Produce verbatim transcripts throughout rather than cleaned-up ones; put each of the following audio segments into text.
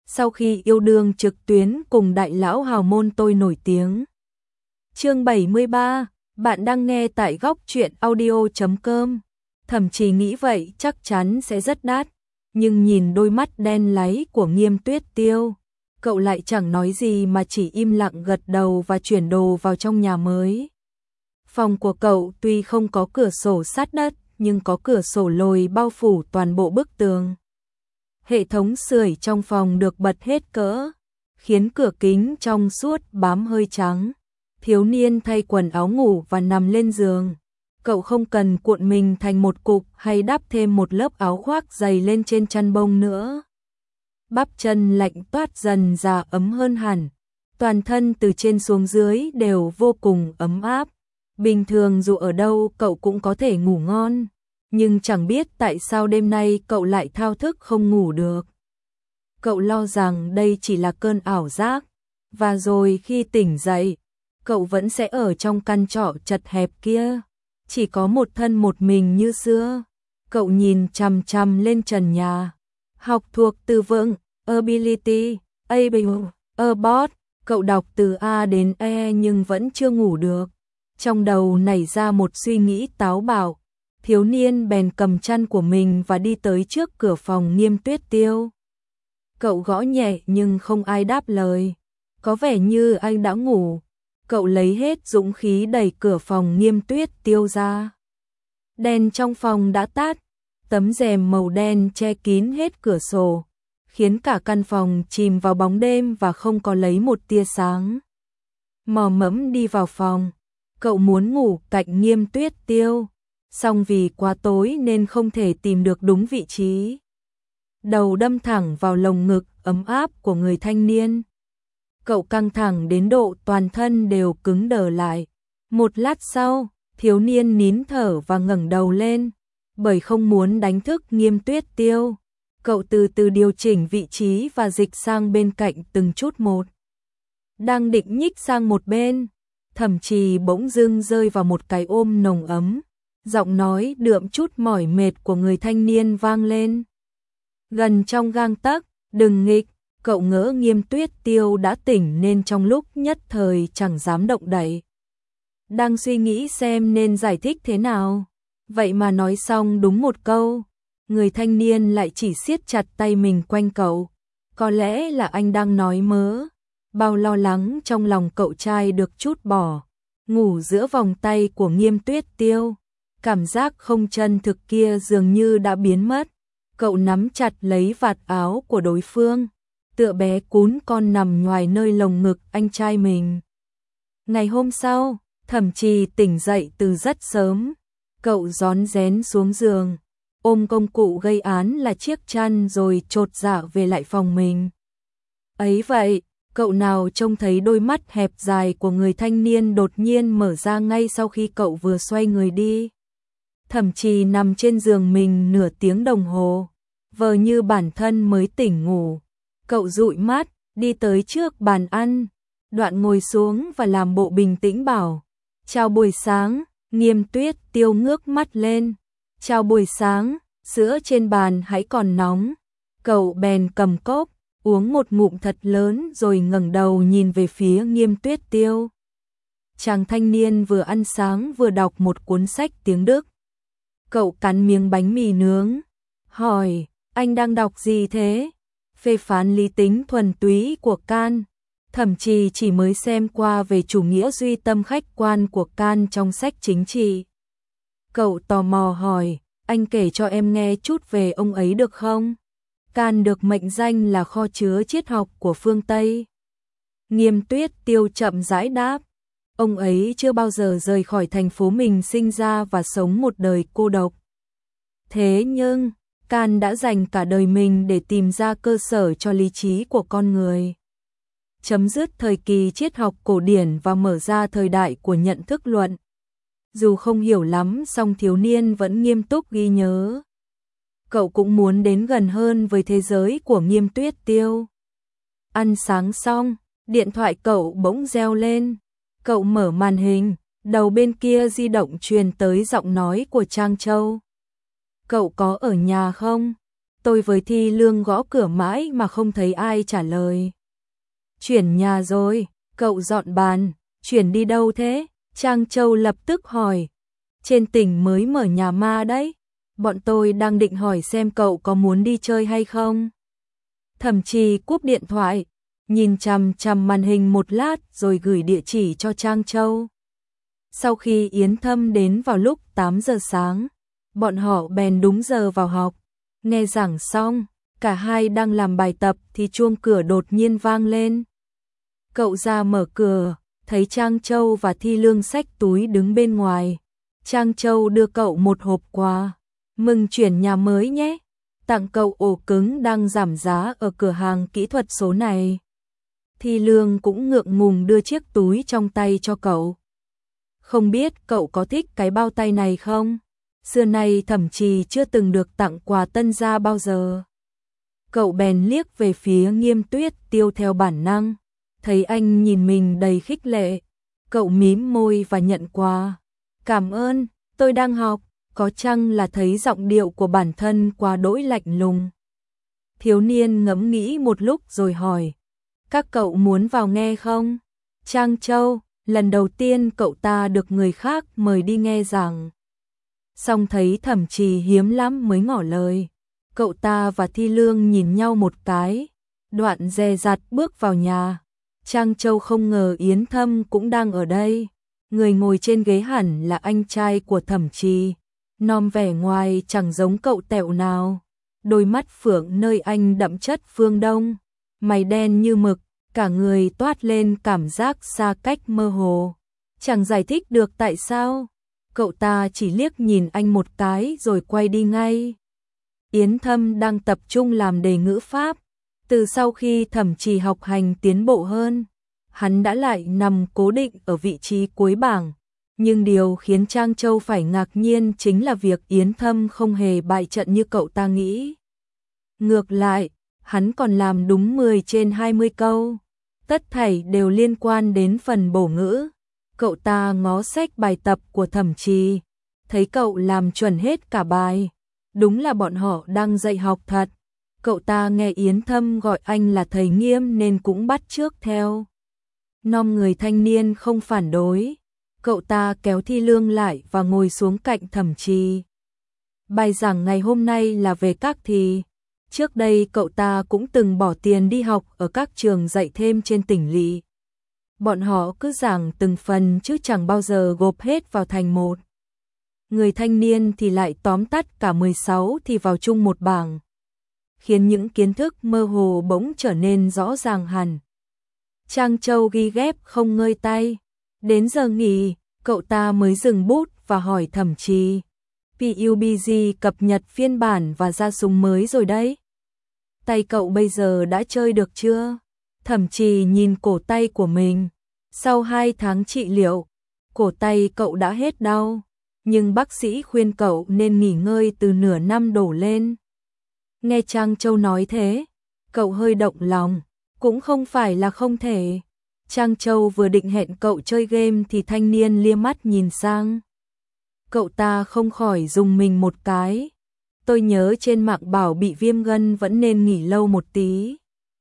sau khi yêu đương trực tuyến cùng đại lão hào môn tôi nổi tiếng. Chương bảy mươi ba, bạn đang nghe tại góc truyện audio chấm com. Thậm chí nghĩ vậy chắc chắn sẽ rất đắt, nhưng nhìn đôi mắt đen láy của Nghiêm Tuyết Tiêu, cậu lại chẳng nói gì mà chỉ im lặng gật đầu và chuyển đồ vào trong nhà mới. Phòng của cậu tuy không có cửa sổ sát đất, nhưng có cửa sổ lồi bao phủ toàn bộ bức tường. Hệ thống sưởi trong phòng được bật hết cỡ, khiến cửa kính trong suốt bám hơi trắng. Thiếu niên thay quần áo ngủ và nằm lên giường. Cậu không cần cuộn mình thành một cục hay đắp thêm một lớp áo khoác dày lên trên chăn bông nữa. Bắp chân lạnh toát dần ra ấm hơn hẳn. Toàn thân từ trên xuống dưới đều vô cùng ấm áp. Bình thường dù ở đâu cậu cũng có thể ngủ ngon. Nhưng chẳng biết tại sao đêm nay cậu lại thao thức không ngủ được. Cậu lo rằng đây chỉ là cơn ảo giác. Và rồi khi tỉnh dậy, cậu vẫn sẽ ở trong căn trọ chật hẹp kia. Chỉ có một thân một mình như xưa. Cậu nhìn chằm chằm lên trần nhà. Học thuộc từ vựng, ability, able, about. Cậu đọc từ A đến E nhưng vẫn chưa ngủ được. Trong đầu nảy ra một suy nghĩ táo bạo. Thiếu niên bèn cầm chăn của mình và đi tới trước cửa phòng Nghiêm Tuyết Tiêu. Cậu gõ nhẹ nhưng không ai đáp lời. Có vẻ như anh đã ngủ. Cậu lấy hết dũng khí đẩy cửa phòng Nghiêm Tuyết Tiêu ra. Đèn trong phòng đã tắt. Tấm rèm màu đen che kín hết cửa sổ, khiến cả căn phòng chìm vào bóng đêm và không có lấy một tia sáng. Mò mẫm đi vào phòng. Cậu muốn ngủ cạnh Nghiêm Tuyết Tiêu, song vì quá tối nên không thể tìm được đúng vị trí. Đầu đâm thẳng vào lồng ngực ấm áp của người thanh niên. Cậu căng thẳng đến độ toàn thân đều cứng đờ lại. Một lát sau, thiếu niên nín thở và ngẩng đầu lên. Bởi không muốn đánh thức Nghiêm Tuyết Tiêu, cậu từ từ điều chỉnh vị trí và dịch sang bên cạnh từng chút một. Đang định nhích sang một bên, Thẩm Trì bỗng dưng rơi vào một cái ôm nồng ấm. Giọng nói đượm chút mỏi mệt của người thanh niên vang lên. Gần trong gang tấc, đừng nghịch. Cậu ngỡ Nghiêm Tuyết Tiêu đã tỉnh nên trong lúc nhất thời chẳng dám động đậy. Đang suy nghĩ xem nên giải thích thế nào. Vậy mà nói xong đúng một câu, người thanh niên lại chỉ siết chặt tay mình quanh cậu. Có lẽ là anh đang nói mớ. Bao lo lắng trong lòng cậu trai được chút bỏ. Ngủ giữa vòng tay của Nghiêm Tuyết Tiêu. Cảm giác không chân thực kia dường như đã biến mất. Cậu nắm chặt lấy vạt áo của đối phương, tựa bé cún con nằm ngoài nơi lồng ngực anh trai mình. Ngày hôm sau, Thẩm Trì tỉnh dậy từ rất sớm. Cậu rón rén xuống giường, ôm công cụ gây án là chiếc chăn rồi chột dạ về lại phòng mình. Ấy vậy, cậu nào trông thấy đôi mắt hẹp dài của người thanh niên đột nhiên mở ra ngay sau khi cậu vừa xoay người đi. Thẩm Trì nằm trên giường mình nửa tiếng đồng hồ, vờ như bản thân mới tỉnh ngủ. Cậu dụi mắt, đi tới trước bàn ăn, đoạn ngồi xuống và làm bộ bình tĩnh bảo: "Chào buổi sáng." Nghiêm Tuyết Tiêu ngước mắt lên. "Chào buổi sáng, sữa trên bàn hãy còn nóng." Cậu bèn cầm cốc, uống một ngụm thật lớn rồi ngẩng đầu nhìn về phía Nghiêm Tuyết Tiêu. Chàng thanh niên vừa ăn sáng vừa đọc một cuốn sách tiếng Đức. Cậu cắn miếng bánh mì nướng, hỏi: "Anh đang đọc gì thế?" Phê phán lý tính thuần túy của Kant. Thậm chí chỉ mới xem qua về chủ nghĩa duy tâm khách quan của Kant trong sách chính trị. Cậu tò mò hỏi: "Anh kể cho em nghe chút về ông ấy được không?" Kant được mệnh danh là kho chứa triết học của phương Tây. Nghiêm Tuyết Tiêu chậm rãi đáp: "Ông ấy chưa bao giờ rời khỏi thành phố mình sinh ra và sống một đời cô độc. Thế nhưng, Kant đã dành cả đời mình để tìm ra cơ sở cho lý trí của con người. Chấm dứt thời kỳ triết học cổ điển và mở ra thời đại của nhận thức luận." Dù không hiểu lắm song thiếu niên vẫn nghiêm túc ghi nhớ. Cậu cũng muốn đến gần hơn với thế giới của Nghiêm Tuyết Tiêu. Ăn sáng xong, điện thoại cậu bỗng reo lên. Cậu mở màn hình, đầu bên kia di động truyền tới giọng nói của Trang Châu. "Cậu có ở nhà không? Tôi với Thi Lương gõ cửa mãi mà không thấy ai trả lời. Chuyển nhà rồi, cậu dọn bàn, chuyển đi đâu thế? Trang Châu lập tức hỏi. Trên tỉnh mới mở nhà ma đấy. Bọn tôi đang định hỏi xem cậu có muốn đi chơi hay không. Thẩm Trì cúp điện thoại, nhìn chằm chằm màn hình một lát rồi gửi địa chỉ cho Trang Châu. Sau khi Yến Thâm đến vào lúc tám giờ sáng, bọn họ bèn đúng giờ vào học. Nghe giảng xong, cả hai đang làm bài tập thì chuông cửa đột nhiên vang lên. Cậu ra mở cửa, thấy Trang Châu và Thi Lương xách túi đứng bên ngoài. Trang Châu đưa cậu một hộp quà. Mừng chuyển nhà mới nhé. Tặng cậu ổ cứng đang giảm giá ở cửa hàng kỹ thuật số này. Thi Lương cũng ngượng ngùng đưa chiếc túi trong tay cho cậu. Không biết cậu có thích cái bao tay này không? Xưa nay Thẩm Trì chưa từng được tặng quà tân gia bao giờ. Cậu bèn liếc về phía Nghiêm Tuyết Tiêu theo bản năng. Thấy anh nhìn mình đầy khích lệ. Cậu mím môi và nhận quà. Cảm ơn, tôi đang học. Có chăng là thấy giọng điệu của bản thân quá đỗi lạnh lùng. Thiếu niên ngẫm nghĩ một lúc rồi hỏi. Các cậu muốn vào nghe không? Trang Châu, lần đầu tiên cậu ta được người khác mời đi nghe giảng. Xong thấy Thẩm Trì hiếm lắm mới ngỏ lời. Cậu ta và Thi Lương nhìn nhau một cái. Đoạn dè dặt bước vào nhà. Trang Châu không ngờ Yến Thâm cũng đang ở đây. Người ngồi trên ghế hẳn là anh trai của Thẩm Trì. Nom vẻ ngoài chẳng giống cậu tẹo nào. Đôi mắt phượng nơi anh đậm chất phương Đông. Mày đen như mực, cả người toát lên cảm giác xa cách mơ hồ. Chẳng giải thích được tại sao. Cậu ta chỉ liếc nhìn anh một cái rồi quay đi ngay. Yến Thâm đang tập trung làm đề ngữ Pháp. Từ sau khi Thẩm Trì học hành tiến bộ hơn, hắn đã lại nằm cố định ở vị trí cuối bảng. Nhưng điều khiến Trang Châu phải ngạc nhiên chính là việc Yến Thâm không hề bại trận như cậu ta nghĩ. Ngược lại, hắn còn làm đúng mười trên hai mươi câu. Tất thảy đều liên quan đến phần bổ ngữ. Cậu ta ngó sách bài tập của Thẩm Trì, thấy cậu làm chuẩn hết cả bài. Đúng là bọn họ đang dạy học thật. Cậu ta nghe Yến Thâm gọi anh là thầy Nghiêm nên cũng bắt chước theo. Nom người thanh niên không phản đối. Cậu ta kéo Thi Lương lại và ngồi xuống cạnh Thẩm Trì. Bài giảng ngày hôm nay là về các thì. Trước đây cậu ta cũng từng bỏ tiền đi học ở các trường dạy thêm trên tỉnh lỵ. Bọn họ cứ giảng từng phần chứ chẳng bao giờ gộp hết vào thành một. Người thanh niên thì lại tóm tắt cả mười sáu thì vào chung một bảng. Khiến những kiến thức mơ hồ bỗng trở nên rõ ràng hẳn. Trang Châu ghi ghép không ngơi tay. Đến giờ nghỉ, cậu ta mới dừng bút và hỏi Thẩm Trì. pê u bê giê cập nhật phiên bản và ra súng mới rồi đấy. Tay cậu bây giờ đã chơi được chưa? Thẩm Trì nhìn cổ tay của mình. Sau hai tháng trị liệu, cổ tay cậu đã hết đau. Nhưng bác sĩ khuyên cậu nên nghỉ ngơi từ nửa năm đổ lên. Nghe Trang Châu nói thế, cậu hơi động lòng. Cũng không phải là không thể. Trang Châu vừa định hẹn cậu chơi game thì thanh niên lia mắt nhìn sang. Cậu ta không khỏi rùng mình một cái. Tôi nhớ trên mạng bảo bị viêm gân vẫn nên nghỉ lâu một tí.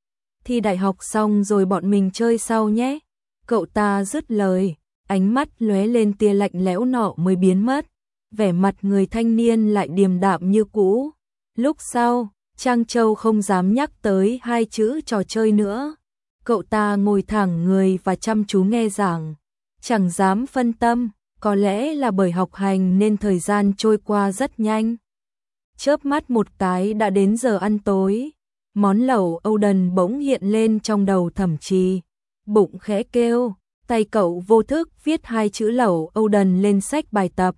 Thi đại học xong rồi bọn mình chơi sau nhé. Cậu ta dứt lời, ánh mắt lóe lên tia lạnh lẽo nọ mới biến mất. Vẻ mặt người thanh niên lại điềm đạm như cũ. Lúc sau, Trang Châu không dám nhắc tới hai chữ trò chơi nữa. Cậu ta ngồi thẳng người và chăm chú nghe giảng. Chẳng dám phân tâm, có lẽ là bởi học hành nên thời gian trôi qua rất nhanh. Chớp mắt một cái đã đến giờ ăn tối. Món lẩu Âu Đần bỗng hiện lên trong đầu Thẩm Trì. Bụng khẽ kêu, tay cậu vô thức viết hai chữ lẩu Âu Đần lên sách bài tập.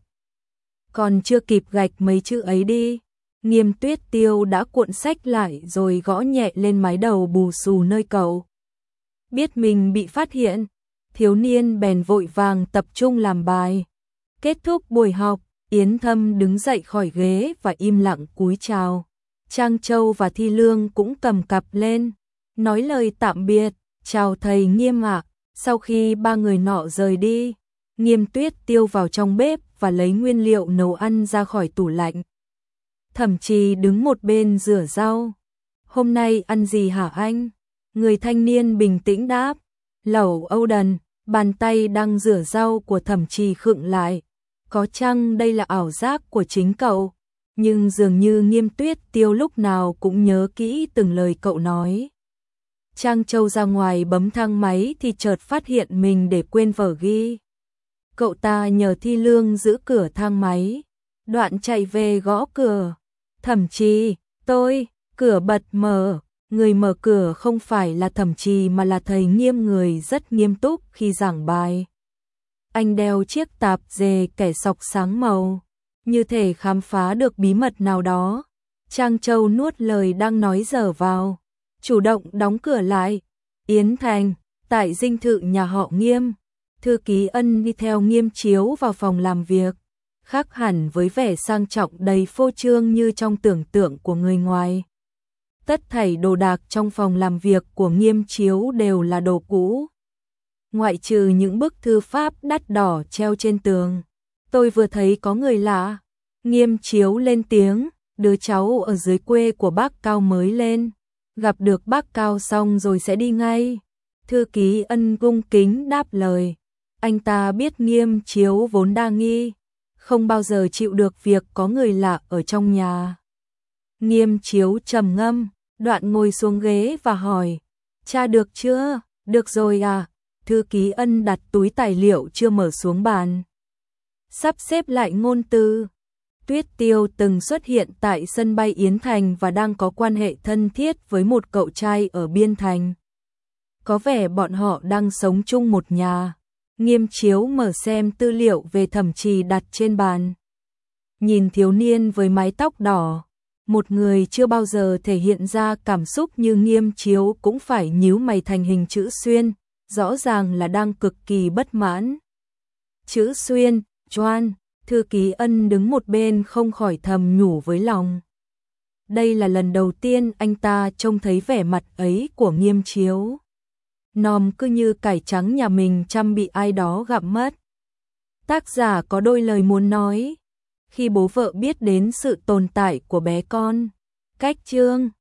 Còn chưa kịp gạch mấy chữ ấy đi, Nghiêm Tuyết Tiêu đã cuộn sách lại rồi gõ nhẹ lên mái đầu bù xù nơi cậu. Biết mình bị phát hiện, thiếu niên bèn vội vàng tập trung làm bài. Kết thúc buổi học, Yến Thâm đứng dậy khỏi ghế và im lặng cúi chào. Trang Châu và Thi Lương cũng cầm cặp lên, nói lời tạm biệt, chào thầy Nghiêm ạ. Sau khi ba người nọ rời đi, Nghiêm Tuyết Tiêu vào trong bếp và lấy nguyên liệu nấu ăn ra khỏi tủ lạnh. Thẩm Trì đứng một bên rửa rau. Hôm nay ăn gì hả anh? Người thanh niên bình tĩnh đáp. Lẩu Âu Đần. Bàn tay đang rửa rau của Thẩm Trì khựng lại. Có chăng đây là ảo giác của chính cậu? Nhưng dường như Nghiêm Tuyết Tiêu lúc nào cũng nhớ kỹ từng lời cậu nói. Trang Châu ra ngoài bấm thang máy thì chợt phát hiện mình để quên vở ghi. Cậu ta nhờ Thi Lương giữ cửa thang máy. Đoạn chạy về gõ cửa. Thẩm Trì, tôi, cửa bật mở. Người mở cửa không phải là Thẩm Trì mà là thầy Nghiêm, người rất nghiêm túc khi giảng bài. Anh đeo chiếc tạp dề kẻ sọc sáng màu, như thể khám phá được bí mật nào đó. Trang Châu nuốt lời đang nói dở vào, chủ động đóng cửa lại. Yến Thành, tại dinh thự nhà họ Nghiêm. Thư ký Ân đi theo Nghiêm Chiếu vào phòng làm việc, khác hẳn với vẻ sang trọng đầy phô trương như trong tưởng tượng của người ngoài. Tất thảy đồ đạc trong phòng làm việc của Nghiêm Chiếu đều là đồ cũ, ngoại trừ những bức thư pháp đắt đỏ treo trên tường. Tôi vừa thấy có người lạ. Nghiêm Chiếu lên tiếng, đứa cháu ở dưới quê của bác Cao mới lên. Gặp được bác Cao xong rồi sẽ đi ngay. Thư ký Ân cung kính đáp lời. Anh ta biết Nghiêm Chiếu vốn đa nghi, không bao giờ chịu được việc có người lạ ở trong nhà. Nghiêm Chiếu trầm ngâm, đoạn ngồi xuống ghế và hỏi. Tra được chưa? Được rồi à? Thư ký Ân đặt túi tài liệu chưa mở xuống bàn, sắp xếp lại ngôn từ. Tuyết Tiêu từng xuất hiện tại sân bay Yến Thành và đang có quan hệ thân thiết với một cậu trai ở Biên Thành. Có vẻ bọn họ đang sống chung một nhà. Nghiêm Chiếu mở xem tư liệu về Thẩm Trì đặt trên bàn. Nhìn thiếu niên với mái tóc đỏ, một người chưa bao giờ thể hiện ra cảm xúc như Nghiêm Chiếu cũng phải nhíu mày thành hình chữ xuyên, rõ ràng là đang cực kỳ bất mãn. Chữ xuyên, Choan, thư ký Ân đứng một bên không khỏi thầm nhủ với lòng. Đây là lần đầu tiên anh ta trông thấy vẻ mặt ấy của Nghiêm Chiếu. Nòm cứ như cải trắng nhà mình chăm bị ai đó gặm mất. Tác giả có đôi lời muốn nói. Khi bố vợ biết đến sự tồn tại của bé con. Cách chương